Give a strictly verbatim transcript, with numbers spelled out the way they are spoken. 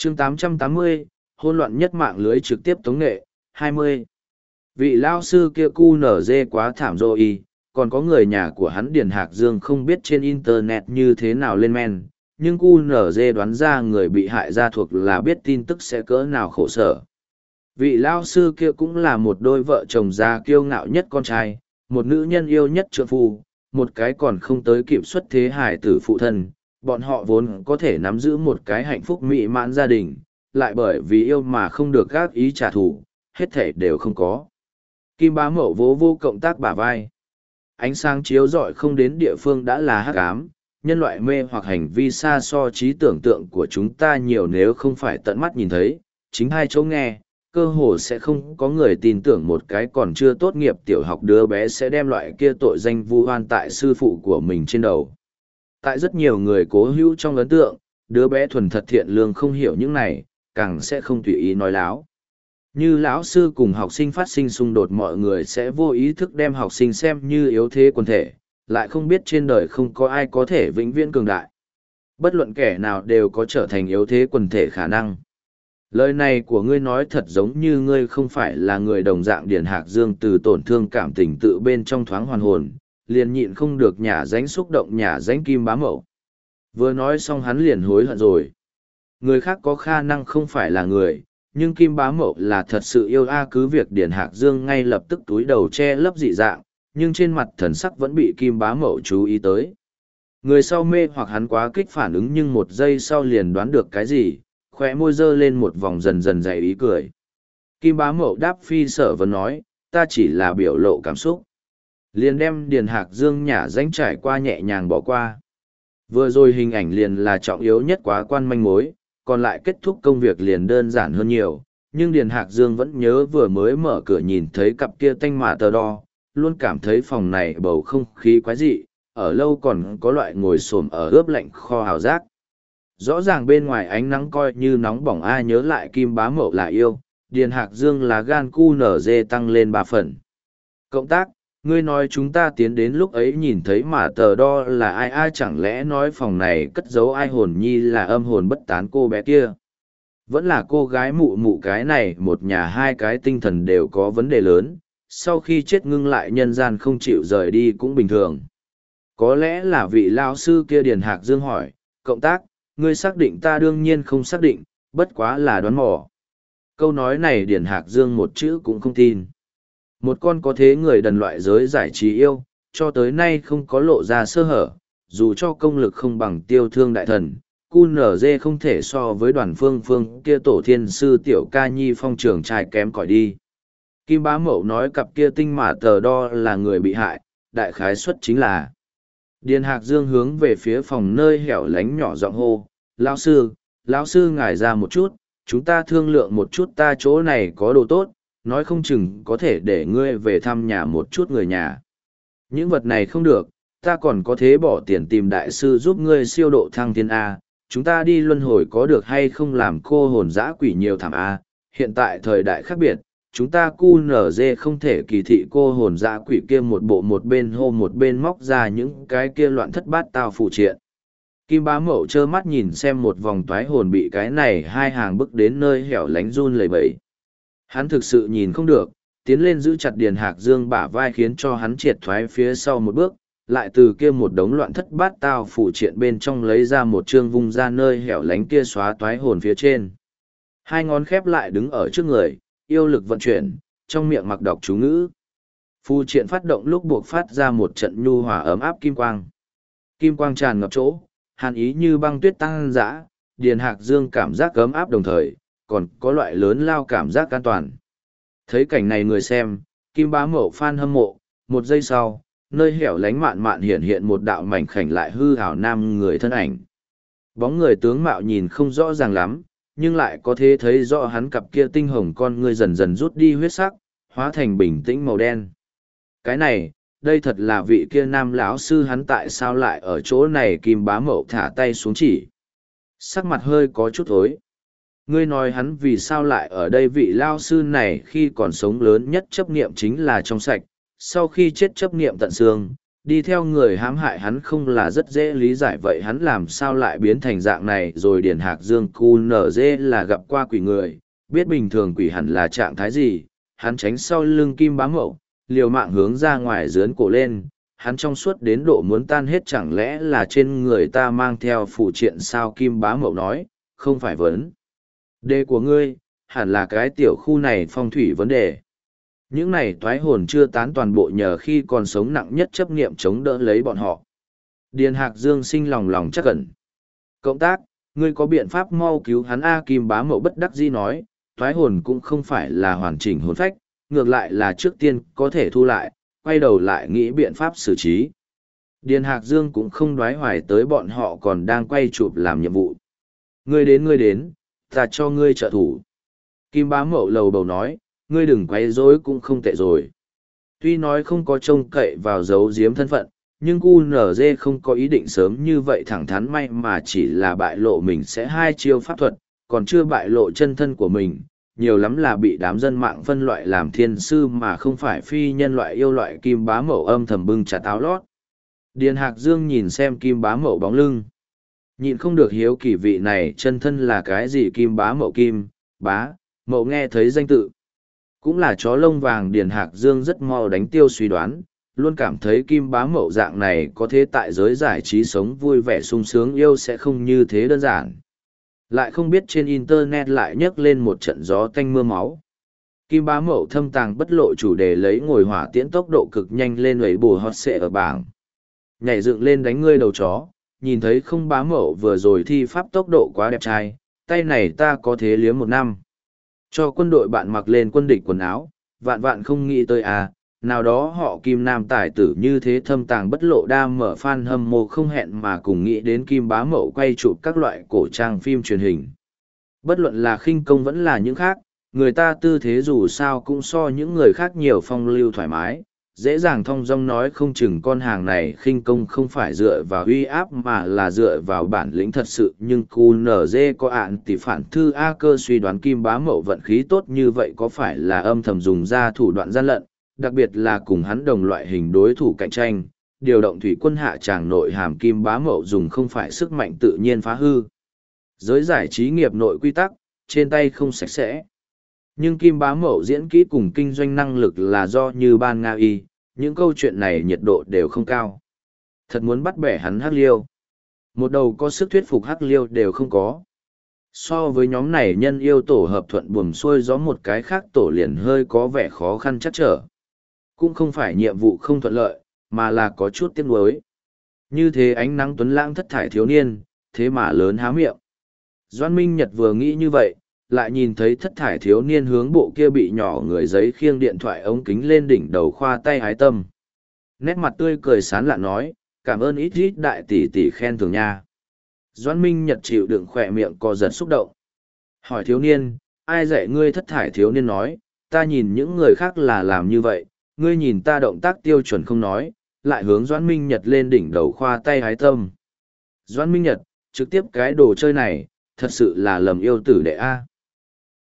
chương tám trăm tám mươi, hôn loạn nhất mạng lưới trực tiếp tống nghệ, hai mươi. Vị lao sư kia cu nở dê quá thảm rồi, còn có người nhà của hắn Điền Hạc Dương không biết trên internet như thế nào lên men, nhưng cu nở dê đoán ra người bị hại gia thuộc là biết tin tức sẽ cỡ nào khổ sở. Vị lao sư kia cũng là một đôi vợ chồng già kiêu ngạo nhất con trai, một nữ nhân yêu nhất trượng phu, một cái còn không tới kịp xuất thế hài tử phụ thân, bọn họ vốn có thể nắm giữ một cái hạnh phúc mỹ mãn gia đình, lại bởi vì yêu mà không được gác ý trả thù, hết thể đều không có. Kim Bá Mậu vỗ vô cộng tác bả vai. Ánh sáng chiếu rọi không đến địa phương đã là hắc ám, nhân loại mê hoặc hành vi xa so trí tưởng tượng của chúng ta nhiều, nếu không phải tận mắt nhìn thấy, chính hai chỗ nghe, cơ hồ sẽ không có người tin tưởng một cái còn chưa tốt nghiệp tiểu học đứa bé sẽ đem loại kia tội danh vu oan tại sư phụ của mình trên đầu. Tại rất nhiều người cố hữu trong ấn tượng, đứa bé thuần thật thiện lương không hiểu những này, càng sẽ không tùy ý nói láo. Như lão sư cùng học sinh phát sinh xung đột, mọi người sẽ vô ý thức đem học sinh xem như yếu thế quần thể, lại không biết trên đời không có ai có thể vĩnh viễn cường đại. Bất luận kẻ nào đều có trở thành yếu thế quần thể khả năng. Lời này của ngươi nói thật giống như ngươi không phải là người đồng dạng. Điền Hạc Dương từ tổn thương cảm tình tự bên trong thoáng hoàn hồn, liền nhịn không được nhả dánh xúc động nhả dánh Kim Bá Mậu. Vừa nói xong hắn liền hối hận rồi. Người khác có khả năng không phải là người, nhưng Kim Bá Mậu là thật sự yêu a. Cứ việc Điền Hạc Dương ngay lập tức túi đầu che lấp dị dạng, nhưng trên mặt thần sắc vẫn bị Kim Bá Mậu chú ý tới. Người sau mê hoặc hắn quá kích phản ứng, nhưng một giây sau liền đoán được cái gì, khóe môi dơ lên một vòng dần dần dày ý cười. Kim Bá Mậu đáp phi sở vấn nói, ta chỉ là biểu lộ cảm xúc. Liền đem Điền Hạc Dương nhả danh trải qua nhẹ nhàng bỏ qua. Vừa rồi hình ảnh liền là trọng yếu nhất quá quan manh mối, còn lại kết thúc công việc liền đơn giản hơn nhiều. Nhưng Điền Hạc Dương vẫn nhớ vừa mới mở cửa nhìn thấy cặp kia tanh mà tờ đo, luôn cảm thấy phòng này bầu không khí quái dị, ở lâu còn có loại ngồi xổm ở ướp lạnh kho hào giác. Rõ ràng bên ngoài ánh nắng coi như nóng bỏng, ai nhớ lại Kim Bá Mậu là yêu, Điền Hạc Dương là gan cu nở dê tăng lên ba phần. Cộng tác, ngươi nói chúng ta tiến đến lúc ấy nhìn thấy mà tờ đo là ai? Ai chẳng lẽ nói phòng này cất giấu ai hồn nhi là âm hồn bất tán cô bé kia? Vẫn là cô gái mụ mụ cái này một nhà hai cái tinh thần đều có vấn đề lớn, sau khi chết ngưng lại nhân gian không chịu rời đi cũng bình thường. Có lẽ là vị lao sư kia. Điền Hạc Dương hỏi, cộng tác, ngươi xác định? Ta đương nhiên không xác định, bất quá là đoán mò. Câu nói này Điền Hạc Dương một chữ cũng không tin. Một con có thế người đần loại giới giải trí yêu, cho tới nay không có lộ ra sơ hở, dù cho công lực không bằng Tiêu Thương đại thần, cu nở dê không thể so với Đoàn Phương Phương kia tổ thiên sư tiểu ca nhi phong trường trai kém cỏi đi. Kim Bá Mậu nói cặp kia tinh mã tờ đo là người bị hại, đại khái suất chính là. Điền Hạc Dương hướng về phía phòng nơi hẻo lánh nhỏ giọng hô, lão sư, lão sư ngài ra một chút, chúng ta thương lượng một chút, ta chỗ này có đồ tốt, nói không chừng có thể để ngươi về thăm nhà một chút người nhà. Những vật này không được, ta còn có thế bỏ tiền tìm đại sư giúp ngươi siêu độ thăng thiên A, chúng ta đi luân hồi có được hay không làm cô hồn dã quỷ nhiều thảm A, hiện tại thời đại khác biệt, chúng ta cu nở dê không thể kỳ thị cô hồn dã quỷ kia một bộ một bên hô một bên móc ra những cái kia loạn thất bát tao phụ triện. Kim Bá Mậu trơ mắt nhìn xem một vòng toái hồn bị cái này hai hàng bước đến nơi hẻo lánh run lẩy bẩy. Hắn thực sự nhìn không được, tiến lên giữ chặt Điền Hạc Dương bả vai khiến cho hắn triệt thoái phía sau một bước, lại từ kia một đống loạn thất bát tao phụ triện bên trong lấy ra một chương vung ra nơi hẻo lánh kia xóa toái hồn phía trên. Hai ngón khép lại đứng ở trước người, yêu lực vận chuyển, trong miệng mặc đọc chú ngữ. Phù triện phát động lúc buộc phát ra một trận nhu hòa ấm áp kim quang. Kim quang tràn ngập chỗ, hàn ý như băng tuyết tăng dã, Điền Hạc Dương cảm giác ấm áp đồng thời, còn có loại lớn lao cảm giác an toàn. Thấy cảnh này người xem, Kim Bá Mậu fan hâm mộ, một giây sau, nơi hẻo lánh mạn mạn hiện hiện một đạo mảnh khảnh lại hư hào nam người thân ảnh. Bóng người tướng mạo nhìn không rõ ràng lắm, nhưng lại có thể thấy rõ hắn cặp kia tinh hồng con ngươi dần dần rút đi huyết sắc, hóa thành bình tĩnh màu đen. Cái này, đây thật là vị kia nam lão sư, hắn tại sao lại ở chỗ này? Kim Bá Mậu thả tay xuống chỉ. Sắc mặt hơi có chút thối. Ngươi nói hắn vì sao lại ở đây? Vị lao sư này khi còn sống lớn nhất chấp niệm chính là trong sạch, sau khi chết chấp niệm tận xương, đi theo người hãm hại hắn không là rất dễ lý giải vậy hắn làm sao lại biến thành dạng này rồi Điền Hạc Dương cu nở dê là gặp qua quỷ người, biết bình thường quỷ hẳn là trạng thái gì, hắn tránh sau lưng Kim Bá Mậu, liều mạng hướng ra ngoài dướn cổ lên, hắn trong suốt đến độ muốn tan hết chẳng lẽ là trên người ta mang theo phụ triện sao Kim Bá Mậu nói, không phải vấn đề của ngươi, hẳn là cái tiểu khu này phong thủy vấn đề. Những này toái hồn chưa tán toàn bộ nhờ khi còn sống nặng nhất chấp niệm chống đỡ lấy bọn họ. Điền Hạc Dương sinh lòng lòng chắc ẩn. Cộng tác, ngươi có biện pháp mau cứu hắn A Kim Bá Mậu bất đắc dĩ nói, toái hồn cũng không phải là hoàn chỉnh hồn phách, ngược lại là trước tiên có thể thu lại, quay đầu lại nghĩ biện pháp xử trí. Điền Hạc Dương cũng không đoái hoài tới bọn họ còn đang quay chụp làm nhiệm vụ. Ngươi đến ngươi đến, ta cho ngươi trợ thủ. Kim Bá Mậu lầu bầu nói, ngươi đừng quấy rối cũng không tệ rồi. Tuy nói không có trông cậy vào giấu giếm thân phận, nhưng cu nở dê không có ý định sớm như vậy thẳng thắn may mà chỉ là bại lộ mình sẽ hai chiêu pháp thuật, còn chưa bại lộ chân thân của mình, nhiều lắm là bị đám dân mạng phân loại làm thiên sư mà không phải phi nhân loại yêu loại. Kim Bá Mậu âm thầm bưng chặt áo lót. Điền Hạc Dương nhìn xem Kim Bá Mậu bóng lưng. Nhịn không được hiếu kỳ vị này chân thân là cái gì. Kim Bá Mậu Kim, Bá, Mậu nghe thấy danh tự. Cũng là chó lông vàng. Điền Hạc Dương rất mau đánh tiêu suy đoán, luôn cảm thấy Kim Bá Mậu dạng này có thế tại giới giải trí sống vui vẻ sung sướng yêu sẽ không như thế đơn giản. Lại không biết trên Internet lại nhấc lên một trận gió tanh mưa máu. Kim Bá Mậu thâm tàng bất lộ chủ đề lấy ngồi hỏa tiễn tốc độ cực nhanh lên ấy bù hot xệ ở bảng. Nhảy dựng lên đánh ngươi đầu chó, nhìn thấy không Bá Mậu vừa rồi thi pháp tốc độ quá đẹp trai, tay này ta có thế liếm một năm. Cho quân đội bạn mặc lên quân địch quần áo, vạn vạn không nghĩ tới à, nào đó họ Kim Nam tài tử như thế thâm tàng bất lộ đa mở fan hâm mộ không hẹn mà cùng nghĩ đến Kim Bá Mậu quay chụp các loại cổ trang phim truyền hình. Bất luận là khinh công vẫn là những khác, người ta tư thế dù sao cũng so những người khác nhiều phong lưu thoải mái, dễ dàng thong dong nói không chừng con hàng này khinh công không phải dựa vào uy áp mà là dựa vào bản lĩnh thật sự. Nhưng cu nở dê có ạn tỷ phản thư A cơ suy đoán Kim Bá Mậu vận khí tốt như vậy có phải là âm thầm dùng ra thủ đoạn gian lận, đặc biệt là cùng hắn đồng loại hình đối thủ cạnh tranh, điều động thủy quân hạ tràng nội hàm. Kim Bá Mậu dùng không phải sức mạnh tự nhiên phá hư giới giải trí nghiệp nội quy tắc, trên tay không sạch sẽ. Nhưng Kim Bá Mậu diễn kỹ cùng kinh doanh năng lực là do như ban Nga y, những câu chuyện này nhiệt độ đều không cao. Thật muốn bắt bẻ hắn hắc liêu. Một đầu có sức thuyết phục hắc liêu đều không có. So với nhóm này nhân yêu tổ hợp thuận buồm xuôi gió một cái khác tổ liền hơi có vẻ khó khăn chắc trở. Cũng không phải nhiệm vụ không thuận lợi, mà là có chút tiếc nuối. Như thế ánh nắng tuấn lãng thất thải thiếu niên, thế mà lớn há miệng. Doan Minh Nhật vừa nghĩ như vậy, lại nhìn thấy thất thải thiếu niên hướng bộ kia bị nhỏ người giấy khiêng điện thoại ống kính lên đỉnh đầu khoa tay hái tâm. Nét mặt tươi cười sán lạ nói, cảm ơn ít ít đại tỷ tỷ khen thưởng nha. Doan Minh Nhật chịu đựng khỏe miệng co giật xúc động. Hỏi thiếu niên, ai dạy ngươi? Thất thải thiếu niên nói, ta nhìn những người khác là làm như vậy, ngươi nhìn ta động tác tiêu chuẩn không nói, lại hướng Doan Minh Nhật lên đỉnh đầu khoa tay hái tâm. Doan Minh Nhật, trực tiếp cái đồ chơi này, thật sự là lầm yêu tử đệ A.